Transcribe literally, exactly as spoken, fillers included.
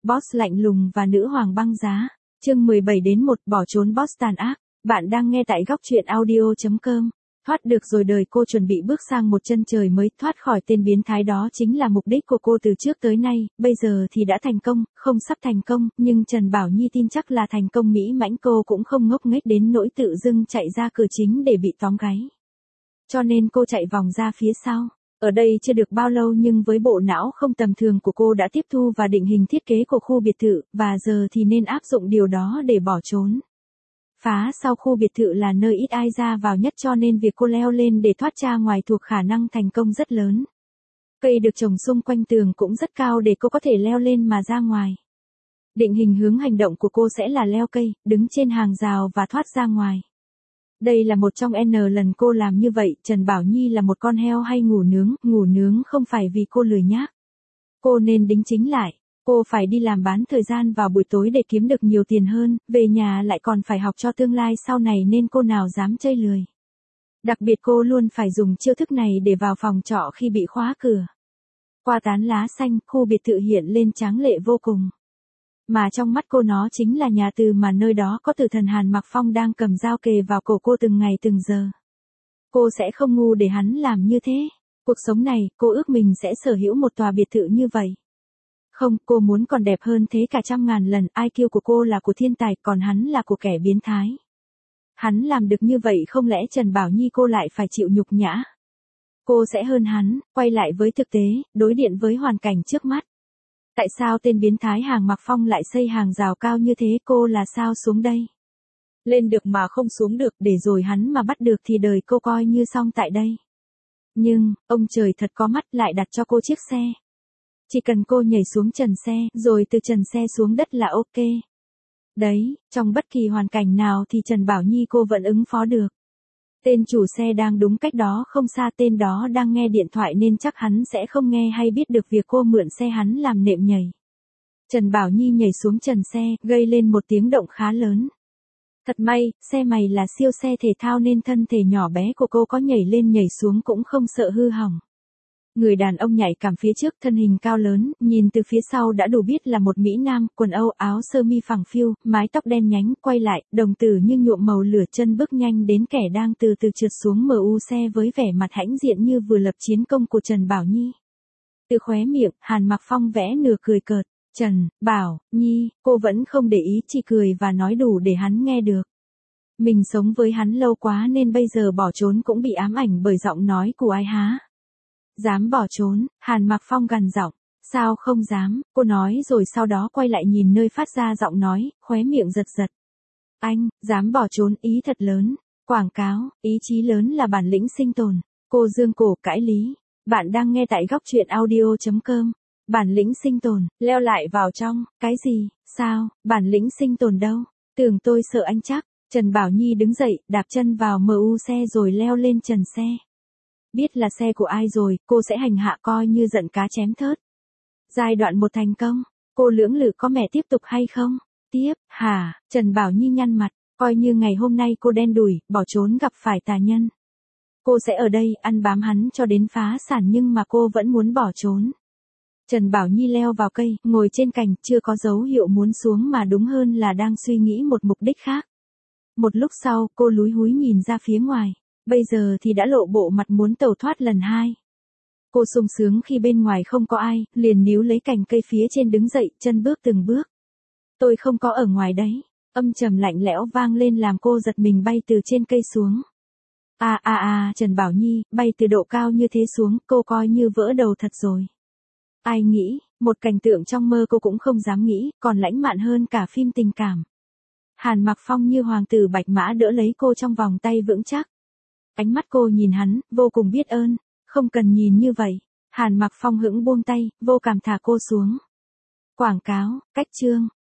Boss lạnh lùng và nữ hoàng băng giá. Chương mười bảy đến một bỏ trốn boss tàn ác. Bạn đang nghe tại góc truyện audio.com. Thoát được rồi, đời cô chuẩn bị bước sang một chân trời mới, thoát khỏi tên biến thái đó chính là mục đích của cô từ trước tới nay, bây giờ thì đã thành công, không sắp thành công, nhưng Trần Bảo Nhi tin chắc là thành công mỹ mãnh, cô cũng không ngốc nghếch đến nỗi tự dưng chạy ra cửa chính để bị tóm gáy. Cho nên cô chạy vòng ra phía sau. Ở đây chưa được bao lâu nhưng với bộ não không tầm thường của cô đã tiếp thu và định hình thiết kế của khu biệt thự, và giờ thì nên áp dụng điều đó để bỏ trốn. Phá sau khu biệt thự là nơi ít ai ra vào nhất, cho nên việc cô leo lên để thoát ra ngoài thuộc khả năng thành công rất lớn. Cây được trồng xung quanh tường cũng rất cao để cô có thể leo lên mà ra ngoài. Định hình hướng hành động của cô sẽ là leo cây, đứng trên hàng rào và thoát ra ngoài. Đây là một trong N lần cô làm như vậy. Trần Bảo Nhi là một con heo hay ngủ nướng, ngủ nướng không phải vì cô lười nhác. Cô nên đính chính lại. Cô phải đi làm bán thời gian vào buổi tối để kiếm được nhiều tiền hơn, về nhà lại còn phải học cho tương lai sau này nên cô nào dám chơi lười. Đặc biệt cô luôn phải dùng chiêu thức này để vào phòng trọ khi bị khóa cửa. Qua tán lá xanh, khu biệt thự hiện lên tráng lệ vô cùng. Mà trong mắt cô nó chính là nhà tù, mà nơi đó có tử thần Hàn Mặc Phong đang cầm dao kề vào cổ cô từng ngày từng giờ. Cô sẽ không ngu để hắn làm như thế. Cuộc sống này, cô ước mình sẽ sở hữu một tòa biệt thự như vậy. Không, cô muốn còn đẹp hơn thế cả trăm ngàn lần. I Q của cô là của thiên tài, còn hắn là của kẻ biến thái. Hắn làm được như vậy, không lẽ Trần Bảo Nhi cô lại phải chịu nhục nhã? Cô sẽ hơn hắn, quay lại với thực tế, đối điện với hoàn cảnh trước mắt. Tại sao tên biến thái Hàn Mặc Phong lại xây hàng rào cao như thế? Cô là sao xuống đây? Lên được mà không xuống được, để rồi hắn mà bắt được thì đời cô coi như xong tại đây. Nhưng, ông trời thật có mắt, lại đặt cho cô chiếc xe. Chỉ cần cô nhảy xuống trần xe, rồi từ trần xe xuống đất là ok. Đấy, trong bất kỳ hoàn cảnh nào thì Trần Bảo Nhi cô vẫn ứng phó được. Tên chủ xe đang đúng cách đó không xa, tên đó đang nghe điện thoại nên chắc hắn sẽ không nghe hay biết được việc cô mượn xe hắn làm nệm nhảy. Trần Bảo Nhi nhảy xuống trần xe, gây lên một tiếng động khá lớn. Thật may, xe mày là siêu xe thể thao nên thân thể nhỏ bé của cô có nhảy lên nhảy xuống cũng không sợ hư hỏng. Người đàn ông nhảy cằm phía trước, thân hình cao lớn, nhìn từ phía sau đã đủ biết là một mỹ nam, quần âu áo sơ mi phẳng phiu, mái tóc đen nhánh, quay lại, đồng tử như nhuộm màu lửa, chân bước nhanh đến kẻ đang từ từ trượt xuống em u xe với vẻ mặt hãnh diện như vừa lập chiến công của Trần Bảo Nhi. Từ khóe miệng, Hàn Mặc Phong vẽ nửa cười cợt. Trần Bảo Nhi, cô vẫn không để ý, chỉ cười và nói đủ để hắn nghe được. Mình sống với hắn lâu quá nên bây giờ bỏ trốn cũng bị ám ảnh bởi giọng nói của ai há. Dám bỏ trốn? Hàn Mặc Phong gằn giọng. Sao không dám? Cô nói rồi sau đó quay lại nhìn nơi phát ra giọng nói, khóe miệng giật giật. Anh, dám bỏ trốn, ý thật lớn. Quảng cáo, ý chí lớn là bản lĩnh sinh tồn. Cô dương cổ cãi lý. Bạn đang nghe tại góc truyện audio.com. Bản lĩnh sinh tồn, leo lại vào trong, cái gì, sao, bản lĩnh sinh tồn đâu? Tưởng tôi sợ anh chắc. Trần Bảo Nhi đứng dậy, đạp chân vào em u xe rồi leo lên trần xe. Biết là xe của ai rồi, cô sẽ hành hạ coi như giận cá chém thớt. Giai đoạn một thành công, cô lưỡng lự có mẹ tiếp tục hay không? Tiếp, hả? Trần Bảo Nhi nhăn mặt, coi như ngày hôm nay cô đen đủi, bỏ trốn gặp phải tà nhân. Cô sẽ ở đây, ăn bám hắn cho đến phá sản, nhưng mà cô vẫn muốn bỏ trốn. Trần Bảo Nhi leo vào cây, ngồi trên cành, chưa có dấu hiệu muốn xuống mà đúng hơn là đang suy nghĩ một mục đích khác. Một lúc sau, cô lúi húi nhìn ra phía ngoài. Bây giờ thì đã lộ bộ mặt muốn tẩu thoát lần hai. Cô sung sướng khi bên ngoài không có ai, liền níu lấy cành cây phía trên đứng dậy, chân bước từng bước. Tôi không có ở ngoài đấy. Âm trầm lạnh lẽo vang lên làm cô giật mình, bay từ trên cây xuống. À à à, Trần Bảo Nhi, bay từ độ cao như thế xuống, cô coi như vỡ đầu thật rồi. Ai nghĩ, một cảnh tượng trong mơ cô cũng không dám nghĩ, còn lãng mạn hơn cả phim tình cảm. Hàn Mặc Phong như hoàng tử bạch mã đỡ lấy cô trong vòng tay vững chắc. Ánh mắt cô nhìn hắn, vô cùng biết ơn. Không cần nhìn như vậy. Hàn Mặc Phong hững buông tay, vô cảm thả cô xuống. Quảng cáo, cách chương,